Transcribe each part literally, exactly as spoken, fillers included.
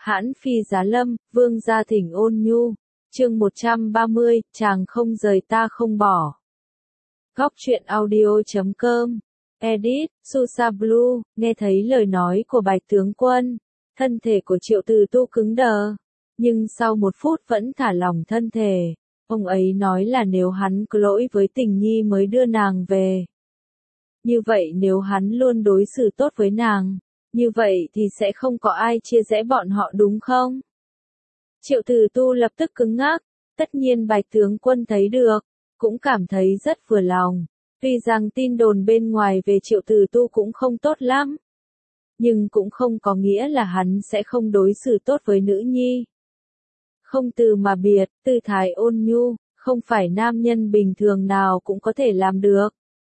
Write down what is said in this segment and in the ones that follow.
Hãn phi giá lâm, vương gia thỉnh ôn nhu. Chương một trăm ba mươi, chàng không rời ta không bỏ. Góc truyện audio chấm com. Edit, Susa Blue, nghe thấy lời nói của Bạch tướng quân. Thân thể của Triệu Từ Tu cứng đờ. Nhưng sau một phút vẫn thả lỏng thân thể. Ông ấy nói là nếu hắn có lỗi với Tình Nhi mới đưa nàng về. Như vậy nếu hắn luôn đối xử tốt với nàng, như vậy thì sẽ không có ai chia rẽ bọn họ đúng không? Triệu Từ Tu lập tức cứng ngắc, tất nhiên Bạch tướng quân thấy được, cũng cảm thấy rất vừa lòng. Tuy rằng tin đồn bên ngoài về Triệu Từ Tu cũng không tốt lắm, nhưng cũng không có nghĩa là hắn sẽ không đối xử tốt với nữ nhi. Không từ mà biệt, tư thái ôn nhu, không phải nam nhân bình thường nào cũng có thể làm được.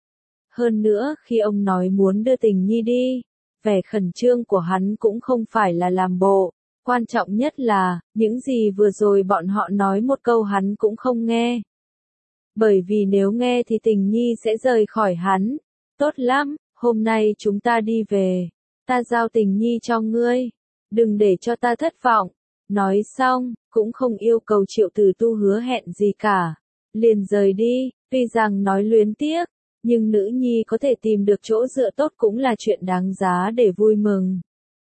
Hơn nữa khi ông nói muốn đưa Tình Nhi đi, vẻ khẩn trương của hắn cũng không phải là làm bộ. Quan trọng nhất là, những gì vừa rồi bọn họ nói một câu hắn cũng không nghe. Bởi vì nếu nghe thì Tình Nhi sẽ rời khỏi hắn. Tốt lắm, hôm nay chúng ta đi về. Ta giao Tình Nhi cho ngươi. Đừng để cho ta thất vọng. Nói xong, cũng không yêu cầu Triệu Từ Tu hứa hẹn gì cả. Liền rời đi, tuy rằng nói luyến tiếc, nhưng nữ nhi có thể tìm được chỗ dựa tốt cũng là chuyện đáng giá để vui mừng.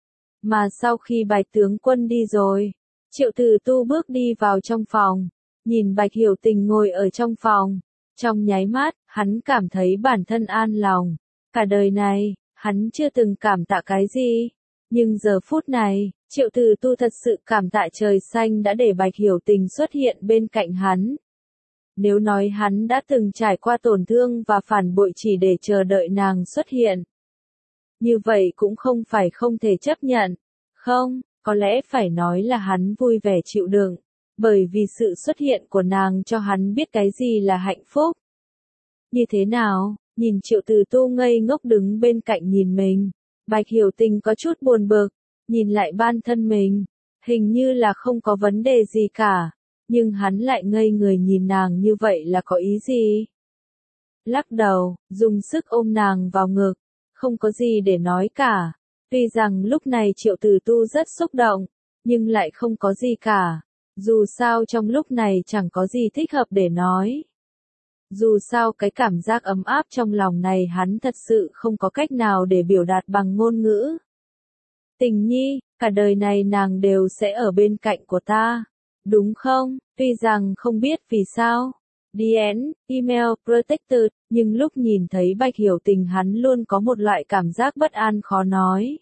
Mà sau khi Bạch tướng quân đi rồi, Triệu Từ Tu bước đi vào trong phòng, nhìn Bạch Hiểu Tình ngồi ở trong phòng. Trong nháy mắt, hắn cảm thấy bản thân an lòng. Cả đời này, hắn chưa từng cảm tạ cái gì. Nhưng giờ phút này, Triệu Từ Tu thật sự cảm tạ trời xanh đã để Bạch Hiểu Tình xuất hiện bên cạnh hắn. Nếu nói hắn đã từng trải qua tổn thương và phản bội chỉ để chờ đợi nàng xuất hiện, như vậy cũng không phải không thể chấp nhận. Không, có lẽ phải nói là hắn vui vẻ chịu đựng, bởi vì sự xuất hiện của nàng cho hắn biết cái gì là hạnh phúc. Như thế nào, nhìn Triệu Từ Tu ngây ngốc đứng bên cạnh nhìn mình, Bạch Hiểu Tình có chút buồn bực, nhìn lại bản thân mình, hình như là không có vấn đề gì cả, nhưng hắn lại ngây người nhìn nàng như vậy là có ý gì? Lắc đầu, dùng sức ôm nàng vào ngực, không có gì để nói cả. Tuy rằng lúc này Triệu Từ Tu rất xúc động, nhưng lại không có gì cả. Dù sao trong lúc này chẳng có gì thích hợp để nói. Dù sao cái cảm giác ấm áp trong lòng này hắn thật sự không có cách nào để biểu đạt bằng ngôn ngữ. Tình Nhi, cả đời này nàng đều sẽ ở bên cạnh của ta, đúng không? Tuy rằng không biết vì sao. đê en, email, protected, nhưng lúc nhìn thấy Bạch Hiểu Tình hắn luôn có một loại cảm giác bất an khó nói.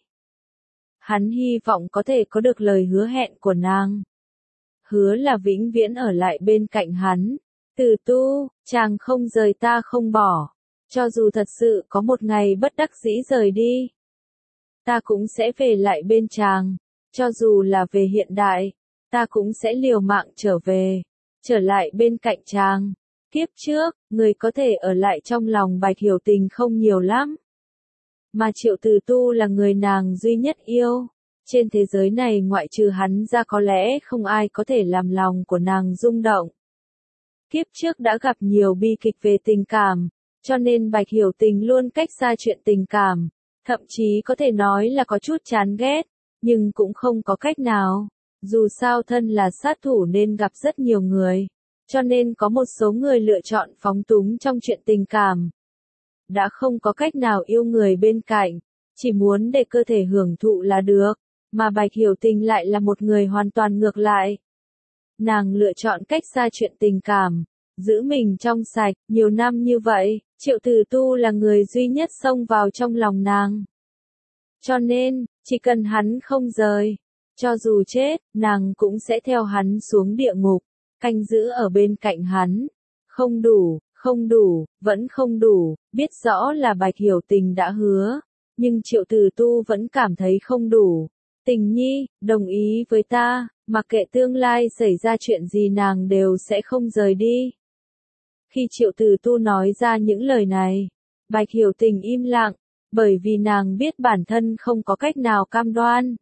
Hắn hy vọng có thể có được lời hứa hẹn của nàng. Hứa là vĩnh viễn ở lại bên cạnh hắn. Từ Tu, chàng không rời ta không bỏ. Cho dù thật sự có một ngày bất đắc dĩ rời đi, ta cũng sẽ về lại bên chàng. Cho dù là về hiện đại, ta cũng sẽ liều mạng trở về, trở lại bên cạnh chàng. Kiếp trước, người có thể ở lại trong lòng Bạch Hiểu Tình không nhiều lắm. Mà Triệu Từ Tu là người nàng duy nhất yêu. Trên thế giới này ngoại trừ hắn ra có lẽ không ai có thể làm lòng của nàng rung động. Kiếp trước đã gặp nhiều bi kịch về tình cảm, cho nên Bạch Hiểu Tình luôn cách xa chuyện tình cảm. Thậm chí có thể nói là có chút chán ghét, nhưng cũng không có cách nào. Dù sao thân là sát thủ nên gặp rất nhiều người, cho nên có một số người lựa chọn phóng túng trong chuyện tình cảm. Đã không có cách nào yêu người bên cạnh, chỉ muốn để cơ thể hưởng thụ là được, mà Bạch Hiểu Tình lại là một người hoàn toàn ngược lại. Nàng lựa chọn cách xa chuyện tình cảm, giữ mình trong sạch, nhiều năm như vậy, Triệu Từ Tu là người duy nhất xông vào trong lòng nàng. Cho nên, chỉ cần hắn không rời, cho dù chết, nàng cũng sẽ theo hắn xuống địa ngục, canh giữ ở bên cạnh hắn. Không đủ, không đủ, vẫn không đủ, biết rõ là Bạch Hiểu Tình đã hứa, nhưng Triệu Từ Tu vẫn cảm thấy không đủ. Tình Nhi, đồng ý với ta, mặc kệ tương lai xảy ra chuyện gì nàng đều sẽ không rời đi. Khi Triệu Từ Tu nói ra những lời này, Bạch Hiểu Tình im lặng, bởi vì nàng biết bản thân không có cách nào cam đoan.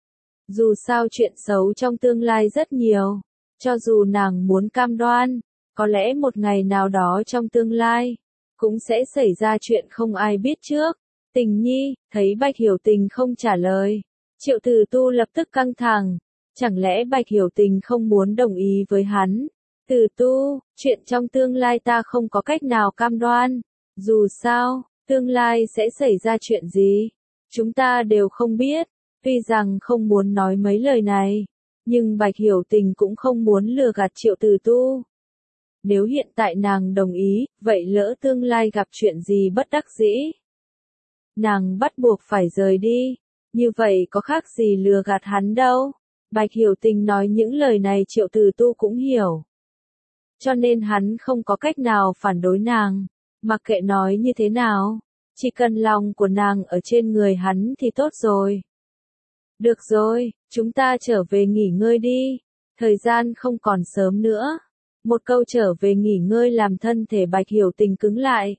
Dù sao chuyện xấu trong tương lai rất nhiều, cho dù nàng muốn cam đoan, có lẽ một ngày nào đó trong tương lai, cũng sẽ xảy ra chuyện không ai biết trước. Tình Nhi, thấy Bạch Hiểu Tình không trả lời, Triệu Từ Tu lập tức căng thẳng, chẳng lẽ Bạch Hiểu Tình không muốn đồng ý với hắn? Từ Tu, chuyện trong tương lai ta không có cách nào cam đoan, dù sao, tương lai sẽ xảy ra chuyện gì, chúng ta đều không biết. Tuy rằng không muốn nói mấy lời này, nhưng Bạch Hiểu Tình cũng không muốn lừa gạt Triệu Từ Tu. Nếu hiện tại nàng đồng ý, vậy lỡ tương lai gặp chuyện gì bất đắc dĩ, nàng bắt buộc phải rời đi, như vậy có khác gì lừa gạt hắn đâu. Bạch Hiểu Tình nói những lời này Triệu Từ Tu cũng hiểu. Cho nên hắn không có cách nào phản đối nàng, mặc kệ nói như thế nào, chỉ cần lòng của nàng ở trên người hắn thì tốt rồi. Được rồi, chúng ta trở về nghỉ ngơi đi, thời gian không còn sớm nữa. Một câu trở về nghỉ ngơi làm thân thể Bạch Hiểu Tình cứng lại.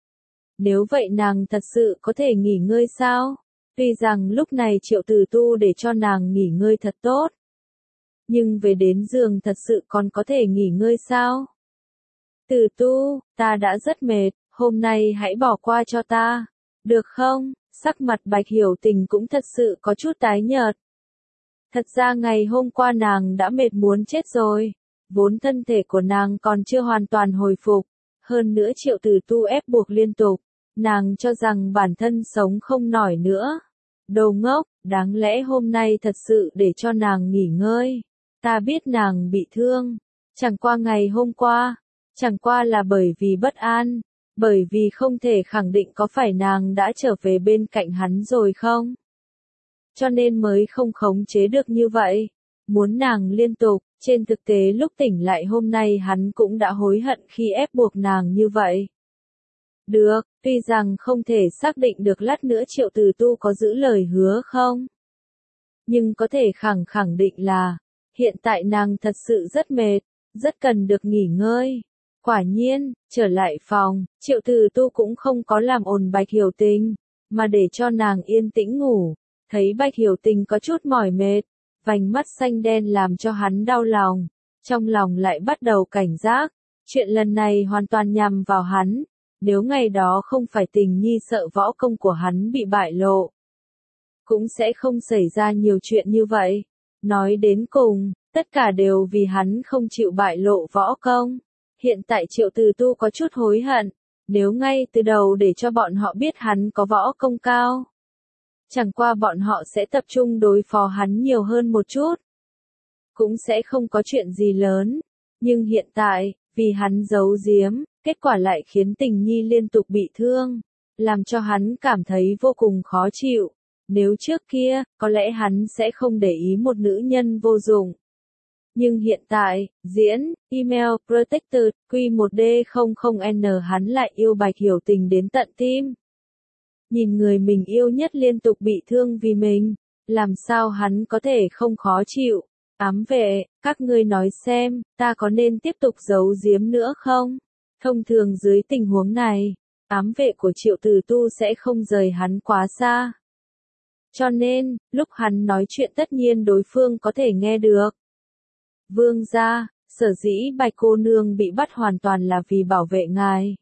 Nếu vậy nàng thật sự có thể nghỉ ngơi sao? Tuy rằng lúc này Triệu Từ Tu để cho nàng nghỉ ngơi thật tốt. Nhưng về đến giường thật sự còn có thể nghỉ ngơi sao? Từ Tu, ta đã rất mệt, hôm nay hãy bỏ qua cho ta. Được không? Sắc mặt Bạch Hiểu Tình cũng thật sự có chút tái nhợt. Thật ra ngày hôm qua nàng đã mệt muốn chết rồi. Vốn thân thể của nàng còn chưa hoàn toàn hồi phục. Hơn nữa Triệu Từ Tu ép buộc liên tục. Nàng cho rằng bản thân sống không nổi nữa. Đồ ngốc, đáng lẽ hôm nay thật sự để cho nàng nghỉ ngơi. Ta biết nàng bị thương. Chẳng qua ngày hôm qua. Chẳng qua là bởi vì bất an. Bởi vì không thể khẳng định có phải nàng đã trở về bên cạnh hắn rồi không. Cho nên mới không khống chế được như vậy. Muốn nàng liên tục. Trên thực tế lúc tỉnh lại hôm nay hắn cũng đã hối hận khi ép buộc nàng như vậy. Được, tuy rằng không thể xác định được lát nữa Triệu Từ Tu có giữ lời hứa không. Nhưng có thể khẳng khẳng định là, hiện tại nàng thật sự rất mệt, rất cần được nghỉ ngơi. Quả nhiên, trở lại phòng, Triệu Từ Tu cũng không có làm ồn Bạch Hiểu Tình, mà để cho nàng yên tĩnh ngủ. Thấy Bạch Hiểu Tình có chút mỏi mệt, vành mắt xanh đen làm cho hắn đau lòng, trong lòng lại bắt đầu cảnh giác. Chuyện lần này hoàn toàn nhằm vào hắn, nếu ngày đó không phải Tình Nhi sợ võ công của hắn bị bại lộ, cũng sẽ không xảy ra nhiều chuyện như vậy. Nói đến cùng, tất cả đều vì hắn không chịu bại lộ võ công. Hiện tại Triệu Từ Tu có chút hối hận, nếu ngay từ đầu để cho bọn họ biết hắn có võ công cao. Chẳng qua bọn họ sẽ tập trung đối phó hắn nhiều hơn một chút. Cũng sẽ không có chuyện gì lớn. Nhưng hiện tại, vì hắn giấu giếm, kết quả lại khiến Tình Nhi liên tục bị thương. Làm cho hắn cảm thấy vô cùng khó chịu. Nếu trước kia, có lẽ hắn sẽ không để ý một nữ nhân vô dụng. Nhưng hiện tại, diễn, email, protector, Q một D không không N hắn lại yêu Bạch Hiểu Tình đến tận tim. Nhìn người mình yêu nhất liên tục bị thương vì mình, làm sao hắn có thể không khó chịu. Ám vệ, các ngươi nói xem, ta có nên tiếp tục giấu giếm nữa không? Thông thường dưới tình huống này, ám vệ của Triệu Từ Tu sẽ không rời hắn quá xa. Cho nên, lúc hắn nói chuyện tất nhiên đối phương có thể nghe được. Vương gia, sở dĩ Bạch cô nương bị bắt hoàn toàn là vì bảo vệ ngài.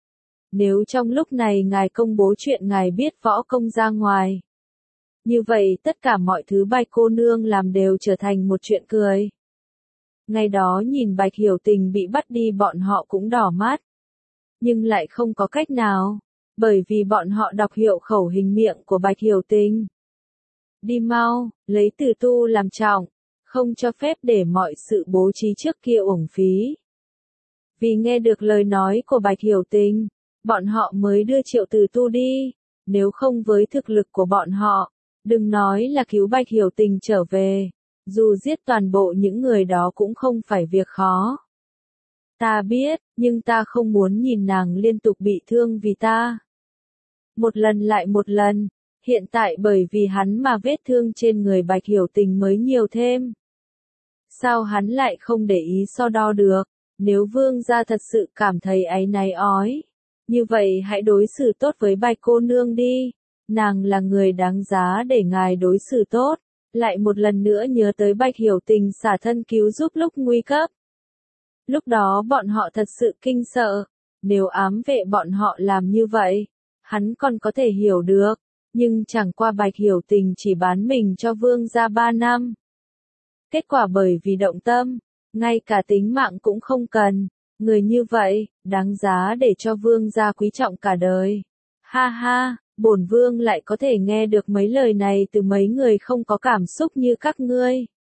Nếu trong lúc này ngài công bố chuyện ngài biết võ công ra ngoài, như vậy tất cả mọi thứ Bạch cô nương làm đều trở thành một chuyện cười. Ngày đó nhìn Bạch Hiểu Tình bị bắt đi bọn họ cũng đỏ mắt. Nhưng lại không có cách nào, bởi vì bọn họ đọc hiệu khẩu hình miệng của Bạch Hiểu Tình. Đi mau, lấy Từ Tu làm trọng, không cho phép để mọi sự bố trí trước kia uổng phí. Vì nghe được lời nói của Bạch Hiểu Tình, bọn họ mới đưa Triệu Từ Tu đi, nếu không với thực lực của bọn họ, đừng nói là cứu Bạch Hiểu Tình trở về, dù giết toàn bộ những người đó cũng không phải việc khó. Ta biết, nhưng ta không muốn nhìn nàng liên tục bị thương vì ta. Một lần lại một lần, hiện tại bởi vì hắn mà vết thương trên người Bạch Hiểu Tình mới nhiều thêm. Sao hắn lại không để ý so đo được, nếu vương gia thật sự cảm thấy áy náy ói. Như vậy hãy đối xử tốt với Bạch cô nương đi, nàng là người đáng giá để ngài đối xử tốt. Lại một lần nữa nhớ tới Bạch Hiểu Tình xả thân cứu giúp lúc nguy cấp. Lúc đó bọn họ thật sự kinh sợ, nếu ám vệ bọn họ làm như vậy, hắn còn có thể hiểu được, Nhưng chẳng qua Bạch Hiểu Tình chỉ bán mình cho vương gia ba năm. Kết quả bởi vì động tâm, ngay cả tính mạng cũng không cần. Người như vậy, đáng giá để cho vương gia quý trọng cả đời. Ha ha, bổn vương lại có thể nghe được mấy lời này từ mấy người không có cảm xúc như các ngươi.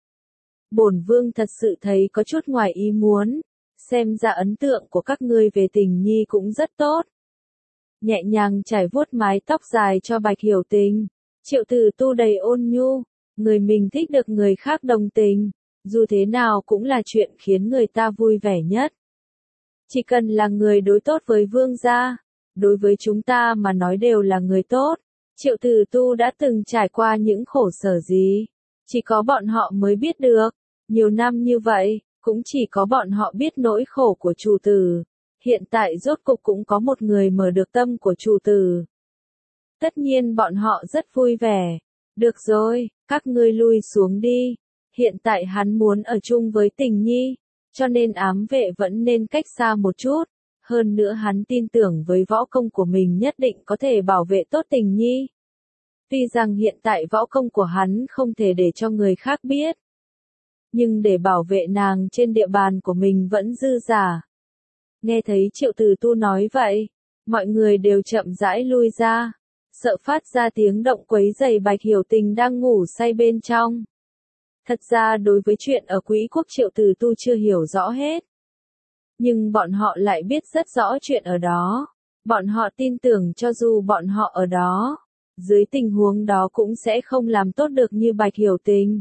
Bổn vương thật sự thấy có chút ngoài ý muốn, xem ra ấn tượng của các ngươi về Tình Nhi cũng rất tốt. Nhẹ nhàng chải vuốt mái tóc dài cho Bạch Hiểu Tình, Triệu Tử Tu đầy ôn nhu, người mình thích được người khác đồng tình, dù thế nào cũng là chuyện khiến người ta vui vẻ nhất. Chỉ cần là người đối tốt với vương gia, đối với chúng ta mà nói đều là người tốt. Triệu Tử Tu đã từng trải qua những khổ sở gì, chỉ có bọn họ mới biết được. Nhiều năm như vậy, cũng chỉ có bọn họ biết nỗi khổ của chủ tử. Hiện tại rốt cục cũng có một người mở được tâm của chủ tử. Tất nhiên bọn họ rất vui vẻ. Được rồi, các ngươi lui xuống đi. Hiện tại hắn muốn ở chung với Tình Nhi, cho nên ám vệ vẫn nên cách xa một chút. Hơn nữa hắn tin tưởng với võ công của mình nhất định có thể bảo vệ tốt Tình Nhi. Tuy rằng hiện tại võ công của hắn không thể để cho người khác biết, nhưng để bảo vệ nàng trên địa bàn của mình vẫn dư giả. Nghe thấy Triệu Tử Tu nói vậy, mọi người đều chậm rãi lui ra, sợ phát ra tiếng động quấy rầy Bạch Hiểu Tình đang ngủ say bên trong. Thật ra đối với chuyện ở Quý quốc Triệu Tử Tu chưa hiểu rõ hết. Nhưng bọn họ lại biết rất rõ chuyện ở đó. Bọn họ tin tưởng cho dù bọn họ ở đó, dưới tình huống đó cũng sẽ không làm tốt được như Bạch Hiểu Tình.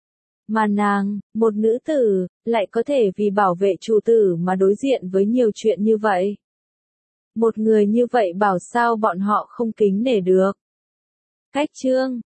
Mà nàng, một nữ tử, lại có thể vì bảo vệ chủ tử mà đối diện với nhiều chuyện như vậy. Một người như vậy bảo sao bọn họ không kính nể được. Cách chương